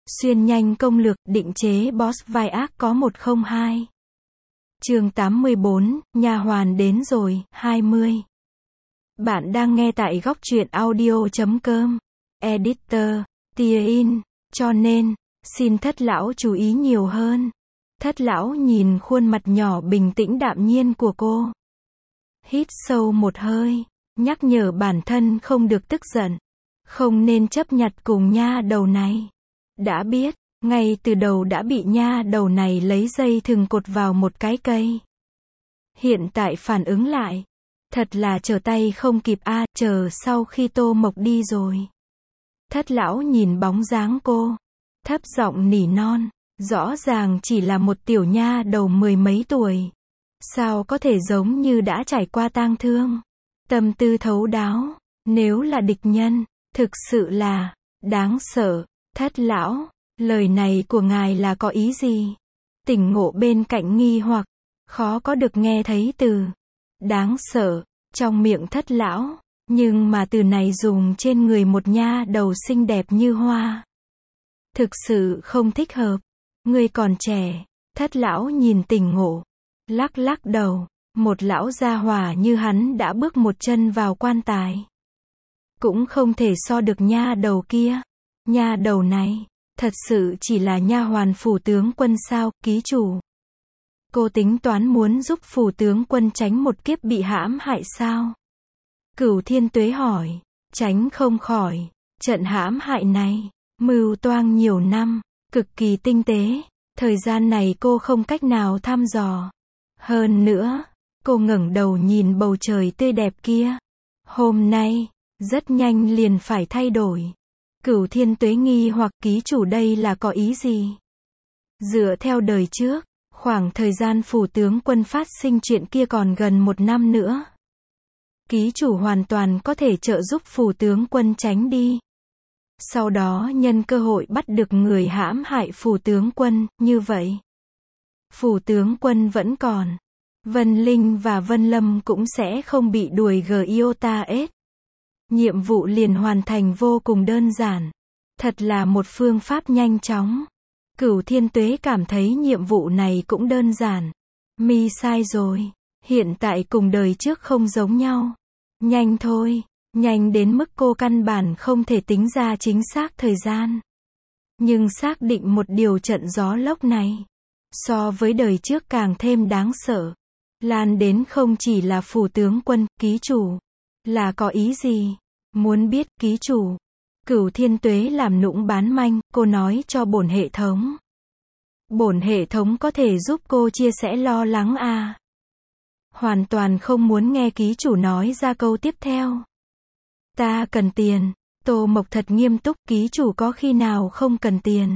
Xuyên nhanh công lược, định chế boss vai ác có 102. Chương 84, nha hoàn đến rồi, 20. Bạn đang nghe tại góc truyện audio.com. Editor, Tia In. Cho nên, xin thất lão chú ý nhiều hơn. Thất lão nhìn khuôn mặt nhỏ bình tĩnh đạm nhiên của cô. Hít sâu một hơi, nhắc nhở bản thân không được tức giận. Không nên chấp nhặt cùng nha đầu này. Đã biết, ngay từ đầu đã bị nha đầu này lấy dây thừng cột vào một cái cây. Hiện tại phản ứng lại. Thật là trở tay không kịp a, chờ sau khi Tô Mộc đi rồi. Thất lão nhìn bóng dáng cô. Thấp giọng nỉ non. Rõ ràng chỉ là một tiểu nha đầu mười mấy tuổi. Sao có thể giống như đã trải qua tang thương. Tâm tư thấu đáo. Nếu là địch nhân, thực sự là đáng sợ. Thất lão, lời này của ngài là có ý gì? Tỉnh ngộ bên cạnh nghi hoặc, khó có được nghe thấy từ đáng sợ trong miệng thất lão, nhưng mà từ này dùng trên người một nha đầu xinh đẹp như hoa. Thực sự không thích hợp. Ngươi còn trẻ. Thất lão nhìn tỉnh ngộ, lắc lắc đầu. Một lão gia hỏa như hắn đã bước một chân vào quan tài. Cũng không thể so được nha đầu kia. Nha đầu này, thật sự chỉ là nha hoàn phủ tướng quân sao, ký chủ? Cô tính toán muốn giúp phủ tướng quân tránh một kiếp bị hãm hại sao? Cửu Thiên Tuế hỏi, tránh không khỏi, trận hãm hại này, mưu toang nhiều năm, cực kỳ tinh tế, thời gian này cô không cách nào thăm dò. Hơn nữa, cô ngẩng đầu nhìn bầu trời tươi đẹp kia. Hôm nay, rất nhanh liền phải thay đổi. Cửu Thiên Tuế nghi hoặc ký chủ đây là có ý gì? Dựa theo đời trước, khoảng thời gian phủ tướng quân phát sinh chuyện kia còn gần 1 năm nữa. Ký chủ hoàn toàn có thể trợ giúp phủ tướng quân tránh đi. Sau đó nhân cơ hội bắt được người hãm hại phủ tướng quân, như vậy. Phủ tướng quân vẫn còn. Vân Linh và Vân Lâm cũng sẽ không bị đuổi giota ết. Nhiệm vụ liền hoàn thành vô cùng đơn giản. Thật là một phương pháp nhanh chóng. Cửu Thiên Tuế cảm thấy nhiệm vụ này cũng đơn giản. Mi sai rồi. Hiện tại cùng đời trước không giống nhau. Nhanh thôi. Nhanh đến mức cô căn bản không thể tính ra chính xác thời gian. Nhưng xác định một điều trận gió lốc này. So với đời trước càng thêm đáng sợ. Lan đến không chỉ là phủ tướng quân, ký chủ. Là có ý gì? Muốn biết ký chủ. Cửu Thiên Tuế làm nũng bán manh, cô nói cho bổn hệ thống. Bổn hệ thống có thể giúp cô chia sẻ lo lắng à? Hoàn toàn không muốn nghe ký chủ nói ra câu tiếp theo. Ta cần tiền. Tô Mộc thật nghiêm túc, ký chủ có khi nào không cần tiền?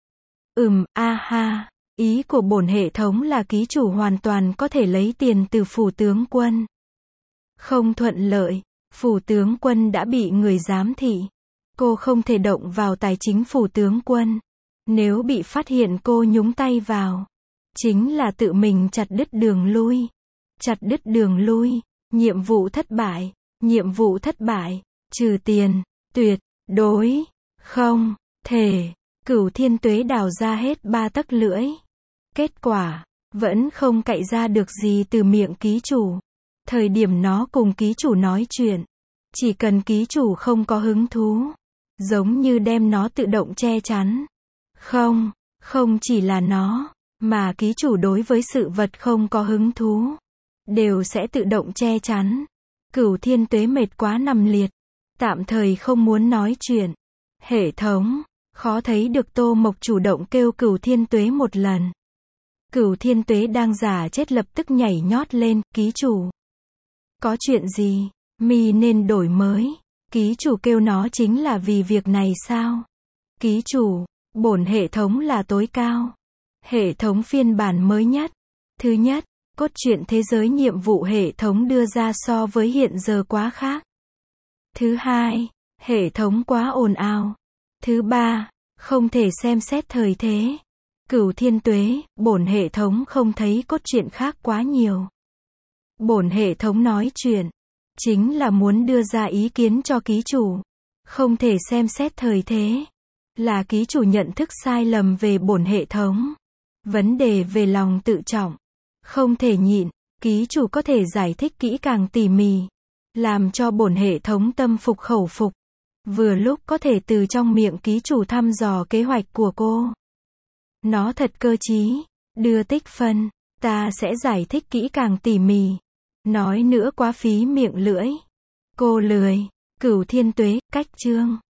Ha. Ý của bổn hệ thống là ký chủ hoàn toàn có thể lấy tiền từ phủ tướng quân. Không thuận lợi. Phủ tướng quân đã bị người giám thị. Cô không thể động vào tài chính phủ tướng quân. Nếu bị phát hiện cô nhúng tay vào, chính là tự mình chặt đứt đường lui. Chặt đứt đường lui. Nhiệm vụ thất bại. Nhiệm vụ thất bại. Trừ tiền. Tuyệt đối không thể. Cửu Thiên Tuế đào ra hết 3 tấc lưỡi. Kết quả, vẫn không cạy ra được gì từ miệng ký chủ. Thời điểm nó cùng ký chủ nói chuyện, chỉ cần ký chủ không có hứng thú, giống như đem nó tự động che chắn. Không chỉ là nó, mà ký chủ đối với sự vật không có hứng thú, đều sẽ tự động che chắn. Cửu Thiên Tuế mệt quá nằm liệt, tạm thời không muốn nói chuyện. Hệ thống, khó thấy được Tô Mộc chủ động kêu Cửu Thiên Tuế một lần. Cửu Thiên Tuế đang giả chết lập tức nhảy nhót lên, ký chủ. Có chuyện gì? Mi nên đổi mới. Ký chủ kêu nó chính là vì việc này sao? Ký chủ, bổn hệ thống là tối cao. Hệ thống phiên bản mới nhất. Thứ nhất, cốt truyện thế giới nhiệm vụ hệ thống đưa ra so với hiện giờ quá khác. Thứ hai, hệ thống quá ồn ào. Thứ ba, không thể xem xét thời thế. Cửu Thiên Tuế, bổn hệ thống không thấy cốt truyện khác quá nhiều. Bổn hệ thống nói chuyện, chính là muốn đưa ra ý kiến cho ký chủ. Không thể xem xét thời thế. là ký chủ nhận thức sai lầm về bổn hệ thống. Vấn đề về lòng tự trọng. Không thể nhịn. Ký chủ có thể giải thích kỹ càng tỉ mỉ. Làm cho bổn hệ thống tâm phục khẩu phục. Vừa lúc có thể từ trong miệng ký chủ thăm dò kế hoạch của cô. Nó thật cơ trí. Đưa tích phân. Ta sẽ giải thích kỹ càng tỉ mỉ. Nói nữa quá phí miệng lưỡi. Cô lười. Cửu Thiên Tuế, cách chương.